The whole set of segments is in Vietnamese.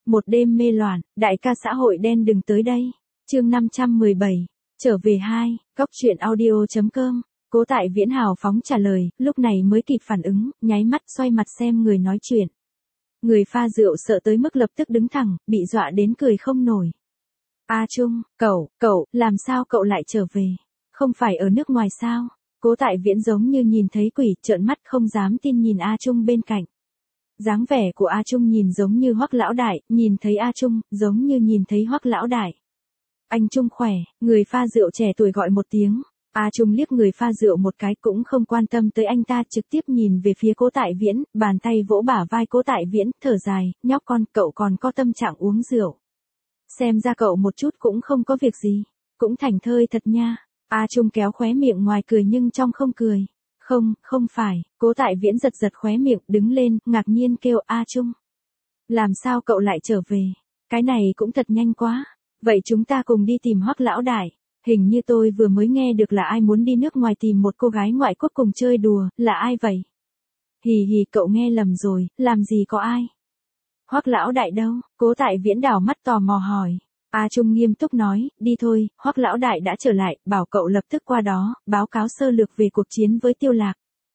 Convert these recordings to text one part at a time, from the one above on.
Một đêm mê loạn, đại ca xã hội đen đừng tới đây. Chương 517, trở về 2, góc truyện audio.com. Cố Tại Viễn hào phóng trả lời, lúc này mới kịp phản ứng, nháy mắt xoay mặt xem người nói chuyện. Người pha rượu sợ tới mức lập tức đứng thẳng, bị dọa đến cười không nổi. A Trung, cậu, làm sao cậu lại trở về? Không phải ở nước ngoài sao? Cố Tại Viễn giống như nhìn thấy quỷ, trợn mắt không dám tin nhìn A Trung bên cạnh. Dáng vẻ của A Trung nhìn giống như Hoắc lão đại, nhìn thấy A Trung, giống như nhìn thấy Hoắc lão đại. Anh Trung khỏe, người pha rượu trẻ tuổi gọi một tiếng. A Trung liếc người pha rượu một cái cũng không quan tâm tới anh ta, trực tiếp nhìn về phía Cố Tại Viễn, bàn tay vỗ bả vai Cố Tại Viễn, thở dài, nhóc con, cậu còn có tâm trạng uống rượu. Xem ra cậu một chút cũng không có việc gì, cũng thảnh thơi thật nha. A Trung kéo khóe miệng ngoài cười nhưng trong không cười. Không phải, Cố Tại Viễn giật khóe miệng, đứng lên, ngạc nhiên kêu A Trung. Làm sao cậu lại trở về? Cái này cũng thật nhanh quá. Vậy chúng ta cùng đi tìm Hoắc lão đại. Hình như tôi vừa mới nghe được là ai muốn đi nước ngoài tìm một cô gái ngoại quốc cùng chơi đùa, là ai vậy? Hì hì, cậu nghe lầm rồi, làm gì có ai? Hoắc lão đại đâu? Cố Tại Viễn đảo mắt tò mò hỏi. A Trung nghiêm túc nói, đi thôi, Hoắc lão đại đã trở lại, bảo cậu lập tức qua đó, báo cáo sơ lược về cuộc chiến với Tiêu Lạc.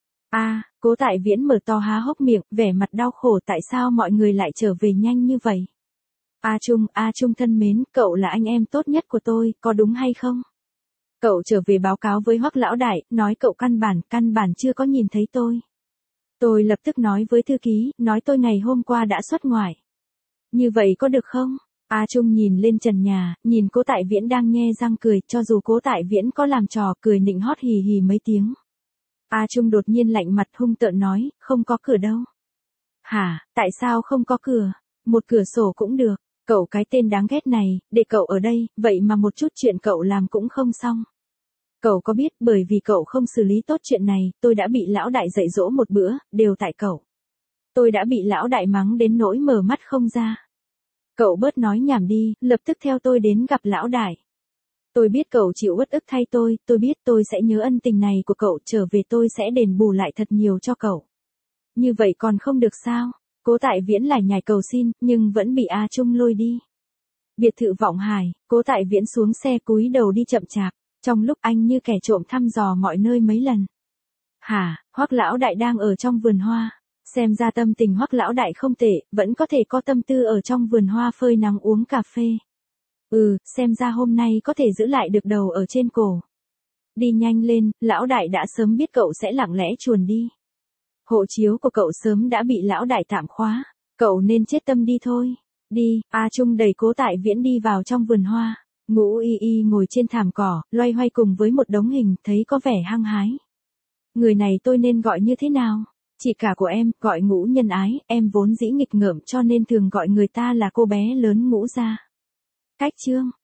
Cố Tại Viễn mở to há hốc miệng, vẻ mặt đau khổ, tại sao mọi người lại trở về nhanh như vậy? A Trung thân mến, cậu là anh em tốt nhất của tôi, có đúng hay không? Cậu trở về báo cáo với Hoắc lão đại, nói cậu căn bản chưa có nhìn thấy tôi. Tôi lập tức nói với thư ký, nói tôi ngày hôm qua đã xuất ngoại. Như vậy có được không? A Trung nhìn lên trần nhà, nhìn Cố Tại Viễn đang nhe răng cười, cho dù Cố Tại Viễn có làm trò cười nịnh hót hì hì mấy tiếng. A Trung đột nhiên lạnh mặt hung tợn nói, không có cửa đâu. Hả, tại sao không có cửa? Một cửa sổ cũng được. Cậu cái tên đáng ghét này, để cậu ở đây, vậy mà một chút chuyện cậu làm cũng không xong. Cậu có biết, bởi vì cậu không xử lý tốt chuyện này, tôi đã bị lão đại dạy dỗ một bữa, đều tại cậu. Tôi đã bị lão đại mắng đến nỗi mở mắt không ra. Cậu bớt nói nhảm đi, lập tức theo tôi đến gặp lão đại. Tôi biết cậu chịu uất ức thay tôi biết tôi sẽ nhớ ân tình này của cậu, trở về tôi sẽ đền bù lại thật nhiều cho cậu. Như vậy còn không được sao? Cố Tại Viễn lải nhải cầu xin, nhưng vẫn bị A Trung lôi đi. Biệt thự Vọng Hải, Cố Tại Viễn xuống xe cúi đầu đi chậm chạp, trong lúc anh như kẻ trộm thăm dò mọi nơi mấy lần. Hả, Hoắc lão đại đang ở trong vườn hoa. Xem ra tâm tình Hoắc lão đại không tệ, vẫn có thể có tâm tư ở trong vườn hoa phơi nắng uống cà phê. Xem ra hôm nay có thể giữ lại được đầu ở trên cổ. Đi nhanh lên, lão đại đã sớm biết cậu sẽ lặng lẽ chuồn đi. Hộ chiếu của cậu sớm đã bị lão đại tạm khóa, cậu nên chết tâm đi thôi. Đi, A Trung đẩy Cố Tại Viễn đi vào trong vườn hoa. Ngũ Y Y ngồi trên thảm cỏ, loay hoay cùng với một đống hình, thấy có vẻ hăng hái. Người này tôi nên gọi như thế nào? Chị cả của em, gọi Ngũ nhân ái, em vốn dĩ nghịch ngợm cho nên thường gọi người ta là cô bé lớn Ngũ gia. Cách chương,